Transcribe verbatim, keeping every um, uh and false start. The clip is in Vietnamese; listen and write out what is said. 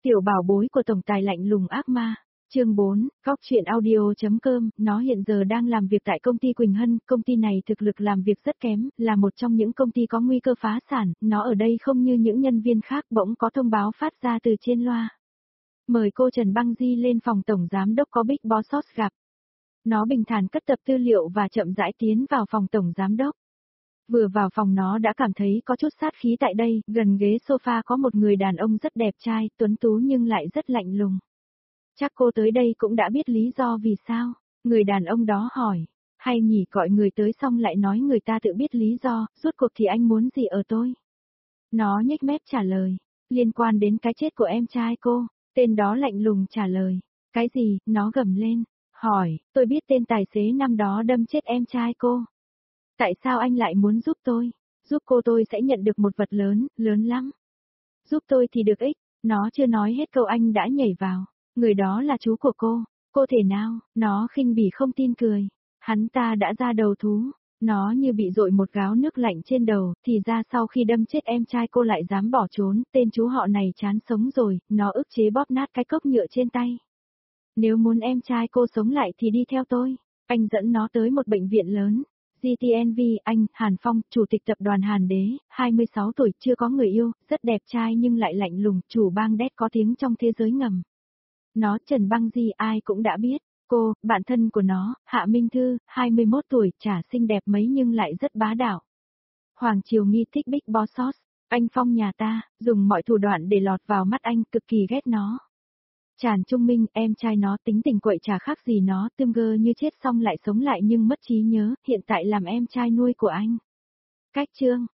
Tiểu bảo bối của tổng tài lạnh lùng ác ma. Chương bốn, Cóc truyện audio.com, nó hiện giờ đang làm việc tại công ty Quỳnh Hân, công ty này thực lực làm việc rất kém, là một trong những công ty có nguy cơ phá sản, nó ở đây không như những nhân viên khác bỗng có thông báo phát ra từ trên loa. Mời cô Trần Băng Di lên phòng tổng giám đốc có Big Boss gặp. Nó bình thản cất tập tư liệu và chậm rãi tiến vào phòng tổng giám đốc. Vừa vào phòng nó đã cảm thấy có chút sát khí tại đây, gần ghế sofa có một người đàn ông rất đẹp trai, tuấn tú nhưng lại rất lạnh lùng. Chắc cô tới đây cũng đã biết lý do vì sao, người đàn ông đó hỏi, hay nhỉ gọi người tới xong lại nói người ta tự biết lý do, rốt cuộc thì anh muốn gì ở tôi? Nó nhếch mép trả lời, liên quan đến cái chết của em trai cô, tên đó lạnh lùng trả lời, cái gì, nó gầm lên, hỏi, tôi biết tên tài xế năm đó đâm chết em trai cô. Tại sao anh lại muốn giúp tôi? Giúp cô tôi sẽ nhận được một vật lớn, lớn lắm. Giúp tôi thì được ích, nó chưa nói hết câu anh đã nhảy vào. Người đó là chú của cô, cô thể nào, nó khinh bỉ không tin cười. Hắn ta đã ra đầu thú, nó như bị dội một gáo nước lạnh trên đầu, thì ra sau khi đâm chết em trai cô lại dám bỏ trốn, tên chú họ này chán sống rồi, nó ức chế bóp nát cái cốc nhựa trên tay. Nếu muốn em trai cô sống lại thì đi theo tôi, anh dẫn nó tới một bệnh viện lớn. giê tê en vê, anh, Hàn Phong, chủ tịch tập đoàn Hàn Đế, hai mươi sáu tuổi, chưa có người yêu, rất đẹp trai nhưng lại lạnh lùng, chủ bang đét có tiếng trong thế giới ngầm. Nó Trần Băng Di ai cũng đã biết, cô, bạn thân của nó, Hạ Minh Thư, hai mươi mốt tuổi, chả xinh đẹp mấy nhưng lại rất bá đạo. Hoàng Triều Nghi thích Big Boss, anh Phong nhà ta, dùng mọi thủ đoạn để lọt vào mắt anh, cực kỳ ghét nó. Tràn Trung Minh, em trai nó tính tình quậy chả khác gì nó, tươm gơ như chết xong lại sống lại nhưng mất trí nhớ, hiện tại làm em trai nuôi của anh. Cách chương,